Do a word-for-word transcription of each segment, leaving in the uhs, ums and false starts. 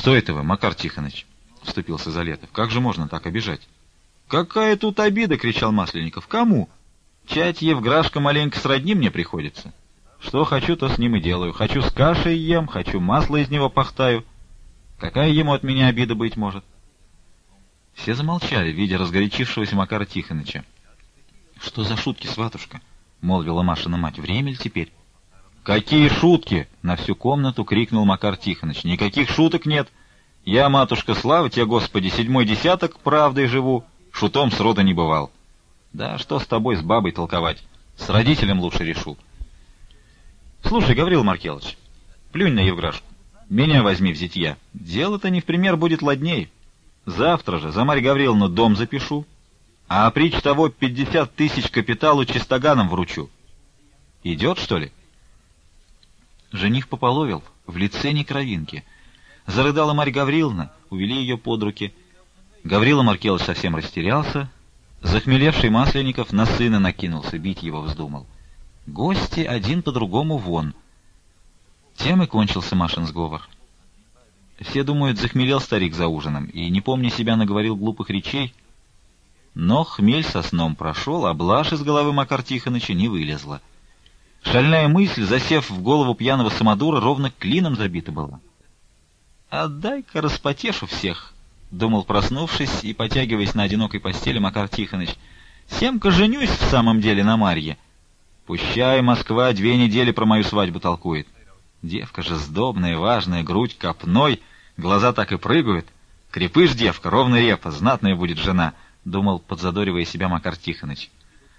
что это вы, Макар Тихоныч? — вступился Залетов. — Как же можно так обижать? — Какая тут обида! — кричал Масленников. — Кому? Чать Евграшка маленько сродни мне приходится. Что хочу, то с ним и делаю. Хочу с кашей ем, хочу масло из него пахтаю. Какая ему от меня обида быть может? Все замолчали, видя разгорячившегося Макара Тихоныча. — Что за шутки, сватушка? — молвила Машина мать. — Время ли теперь? — Какие шутки? — на всю комнату крикнул Макар Тихоныч. — Никаких шуток нет. Я, матушка, слава тебе, Господи, седьмой десяток правдой живу, шутом сроду не бывал. Да что с тобой, с бабой толковать? С родителем лучше решу. Слушай, Гаврил Маркелыч, плюнь на Евграшку. Меня возьми в зятья. Дело-то не в пример будет ладней. Завтра же за Марь Гавриловну дом запишу, а притч того пятьдесят тысяч капиталу чистоганом вручу. Идет, что ли? Жених пополовил, в лице не кровинки. Зарыдала Марь Гавриловна, увели ее под руки. Гаврила Маркелыч совсем растерялся. Захмелевший Масленников на сына накинулся, бить его вздумал. Гости один по-другому вон. Тем и кончился Машин сговор. Все думают, захмелел старик за ужином, и, не помня себя, наговорил глупых речей. Но хмель со сном прошел, а блажь из головы Макар Тихоныча не вылезла. Шальная мысль, засев в голову пьяного самодура, ровно клином забита была. «Отдай-ка распотешу всех», — думал, проснувшись и потягиваясь на одинокой постели Макар Тихоныч. «Семка женюсь в самом деле на Марье. Пущай Москва две недели про мою свадьбу толкует. Девка же сдобная, важная, грудь копной, глаза так и прыгают. Крепыш девка, ровно репа, знатная будет жена», — думал, подзадоривая себя Макар Тихоныч.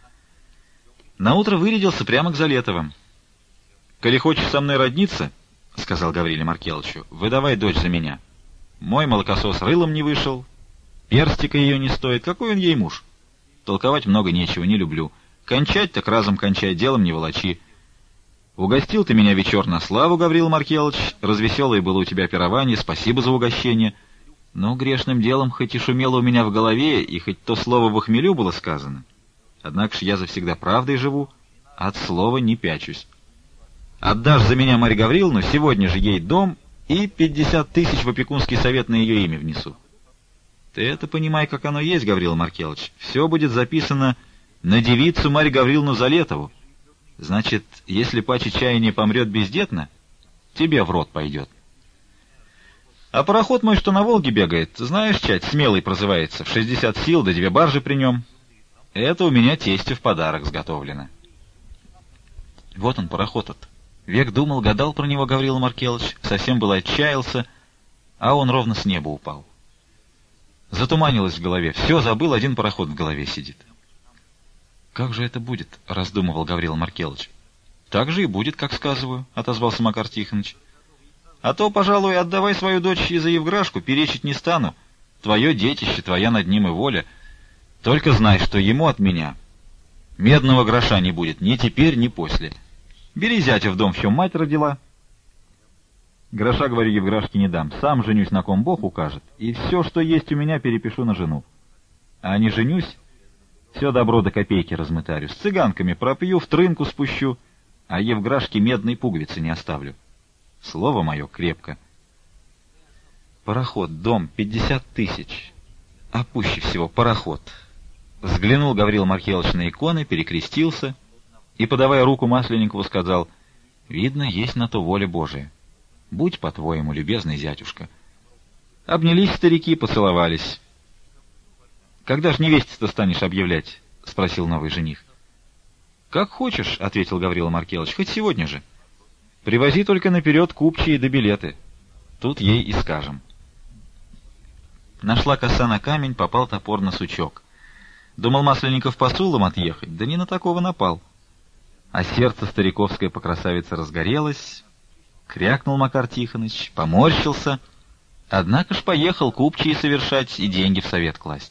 Наутро вырядился прямо к Залетовым. «Коли хочешь со мной родниться, — сказал Гавриле Маркелычу, — выдавай дочь за меня. Мой молокосос рылом не вышел, перстика ее не стоит. Какой он ей муж? Толковать много нечего, не люблю. Кончать так разом кончай, делом не волочи. Угостил ты меня вечер на славу, Гаврил Маркелыч, развеселое было у тебя пирование, спасибо за угощение. Но грешным делом хоть и шумело у меня в голове, и хоть то слово в хмелю было сказано, однако ж я завсегда правдой живу, от слова не пячусь. Отдашь за меня Марь Гавриловну, сегодня же ей дом и пятьдесят тысяч в опекунский совет на ее имя внесу. Ты это понимай, как оно есть, Гаврил Маркелыч. Все будет записано на девицу Марь Гавриловну Залетову. Значит, если паче чаяния помрет бездетно, тебе в рот пойдет. А пароход мой, что на Волге бегает, знаешь, чать, смелый прозывается, в шестьдесят сил, да две баржи при нем. Это у меня тестю в подарок сготовлено. Вот он, пароход этот. Век думал, гадал про него Гаврила Маркелыч, совсем был отчаялся, а он ровно с неба упал. Затуманилось в голове, все забыл, один пароход в голове сидит. «Как же это будет?» — раздумывал Гаврила Маркелыч. «Так же и будет, как сказываю», — отозвался Макар Тихоныч. «А то, пожалуй, отдавай свою дочь и за Евграшку, перечить не стану. Твое детище, твоя над ним и воля. Только знай, что ему от меня медного гроша не будет ни теперь, ни после. Бери зятя в дом, в чем мать родила». «Гроша, говорю, Евграшке не дам. Сам женюсь, на ком Бог укажет, и все, что есть у меня, перепишу на жену. А не женюсь, все добро до копейки размытарю, с цыганками пропью, в трынку спущу, а Евграшке медной пуговицы не оставлю. Слово мое крепко». Пароход, дом, пятьдесят тысяч. А пуще всего пароход. Взглянул Гаврил Маркелыч на иконы, перекрестился и, подавая руку Масленникову, сказал: «Видно, есть на то воля Божия. Будь по-твоему, любезный зятюшка». Обнялись старики, поцеловались. «Когда ж невесте-то станешь объявлять?» — спросил новый жених. «Как хочешь», — ответил Гаврила Маркелыч, — «хоть сегодня же. Привози только наперед купчие да билеты. Тут ей и скажем». Нашла коса на камень, попал топор на сучок. Думал Масленников по Сулам отъехать, да не на такого напал. А сердце стариковское по красавице разгорелось. Крякнул Макар Тихоныч, поморщился, однако ж поехал купчие совершать и деньги в совет класть.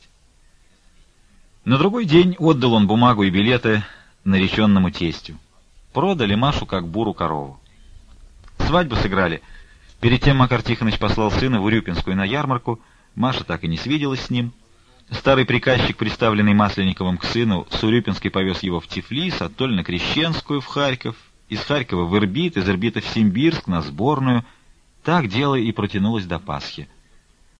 На другой день отдал он бумагу и билеты нареченному тестю. Продали Машу как буру корову. Свадьбу сыграли. Перед тем Макар Тихоныч послал сына в Урюпинскую на ярмарку. Маша так и не свиделась с ним. Старый приказчик, приставленный Масленниковым к сыну, с Урюпинской повез его в Тифлис, оттоль на Крещенскую в Харьков, из Харькова в Ирбит, из Ирбита в Симбирск, на сборную. Так дело и протянулось до Пасхи.